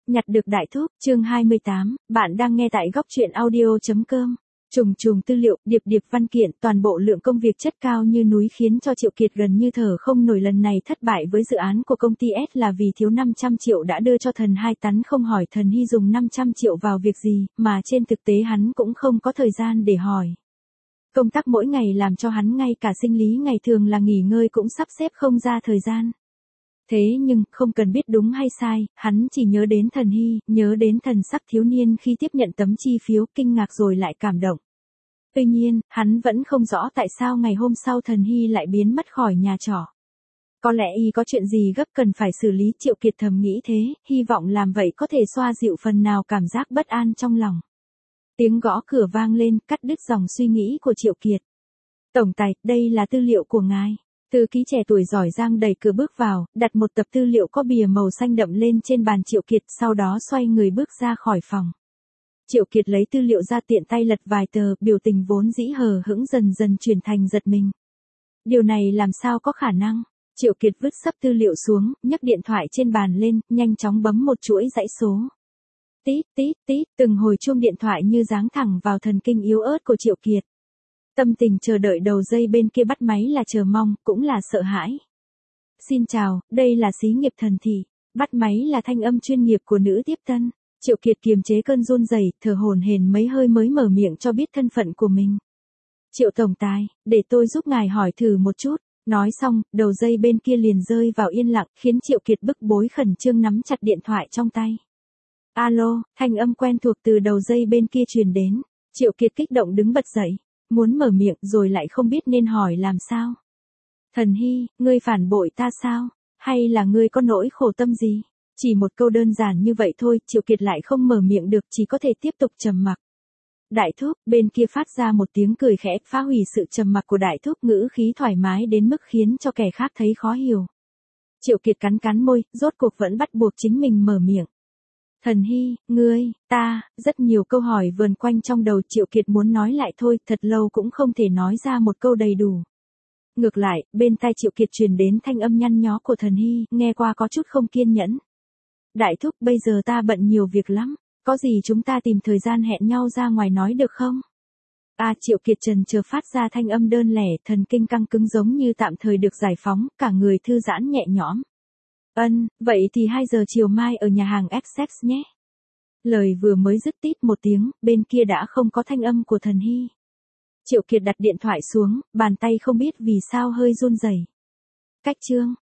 Nhặt được đại thúc, chương 28, bạn đang nghe tại góc truyện audio.com. Trùng trùng tư liệu, điệp điệp văn kiện, toàn bộ lượng công việc chất cao như núi khiến cho Triệu Kiệt gần như thở không nổi. Lần này thất bại với dự án của công ty S là vì thiếu 500 triệu đã đưa cho thần 2 tấn, không hỏi thần Hy dùng 500 triệu vào việc gì, mà trên thực tế hắn cũng không có thời gian để hỏi. Công tác mỗi ngày làm cho hắn ngay cả sinh lý ngày thường là nghỉ ngơi cũng sắp xếp không ra thời gian. Thế nhưng, không cần biết đúng hay sai, hắn chỉ nhớ đến thần Hy, nhớ đến thần sắc thiếu niên khi tiếp nhận tấm chi phiếu, kinh ngạc rồi lại cảm động. Tuy nhiên, hắn vẫn không rõ tại sao ngày hôm sau thần Hy lại biến mất khỏi nhà trọ. Có lẽ y có chuyện gì gấp cần phải xử lý. Triệu Kiệt thầm nghĩ thế, hy vọng làm vậy có thể xoa dịu phần nào cảm giác bất an trong lòng. Tiếng gõ cửa vang lên, cắt đứt dòng suy nghĩ của Triệu Kiệt. Tổng tài, đây là tư liệu của ngài. Thư ký trẻ tuổi giỏi giang đẩy cửa bước vào, đặt một tập tư liệu có bìa màu xanh đậm lên trên bàn Triệu Kiệt, sau đó xoay người bước ra khỏi phòng. Triệu Kiệt lấy tư liệu ra, tiện tay lật vài tờ, biểu tình vốn dĩ hờ hững dần dần chuyển thành giật mình. Điều này làm sao có khả năng? Triệu Kiệt vứt sấp tư liệu xuống, nhấc điện thoại trên bàn lên, nhanh chóng bấm một chuỗi dãy số. Tít tít tít, từng hồi chuông điện thoại như giáng thẳng vào thần kinh yếu ớt của Triệu Kiệt. Tâm tình chờ đợi đầu dây bên kia bắt máy là chờ mong, cũng là sợ hãi. Xin chào, đây là xí nghiệp Thần Thị. Bắt máy là thanh âm chuyên nghiệp của nữ tiếp tân. Triệu Kiệt kiềm chế cơn run rẩy, thở hổn hển mấy hơi mới mở miệng cho biết thân phận của mình. Triệu tổng tài, để tôi giúp ngài hỏi thử một chút. Nói xong, đầu dây bên kia liền rơi vào yên lặng, khiến Triệu Kiệt bức bối khẩn trương nắm chặt điện thoại trong tay. Alo, thanh âm quen thuộc từ đầu dây bên kia truyền đến. Triệu Kiệt kích động đứng bật dậy. Muốn mở miệng rồi lại không biết nên hỏi làm sao. Thần Hy, ngươi phản bội ta sao? Hay là ngươi có nỗi khổ tâm gì? Chỉ một câu đơn giản như vậy thôi, Triệu Kiệt lại không mở miệng được, chỉ có thể tiếp tục trầm mặc. Đại thúc, bên kia phát ra một tiếng cười khẽ, phá hủy sự trầm mặc của đại thúc, ngữ khí thoải mái đến mức khiến cho kẻ khác thấy khó hiểu. Triệu Kiệt cắn cắn môi, rốt cuộc vẫn bắt buộc chính mình mở miệng. Thần Hy, ngươi, ta, rất nhiều câu hỏi vờn quanh trong đầu Triệu Kiệt muốn nói lại thôi, thật lâu cũng không thể nói ra một câu đầy đủ. Ngược lại, bên tai Triệu Kiệt truyền đến thanh âm nhăn nhó của thần Hy, nghe qua có chút không kiên nhẫn. Đại thúc, bây giờ ta bận nhiều việc lắm, có gì chúng ta tìm thời gian hẹn nhau ra ngoài nói được không? Triệu Kiệt trần chờ phát ra thanh âm đơn lẻ, thần kinh căng cứng giống như tạm thời được giải phóng, cả người thư giãn nhẹ nhõm. Vậy thì 2 giờ chiều mai ở nhà hàng Essex nhé. Lời vừa mới dứt tít một tiếng, bên kia đã không có thanh âm của thần Hy. Triệu Kiệt đặt điện thoại xuống, bàn tay không biết vì sao hơi run rẩy. Cách chương.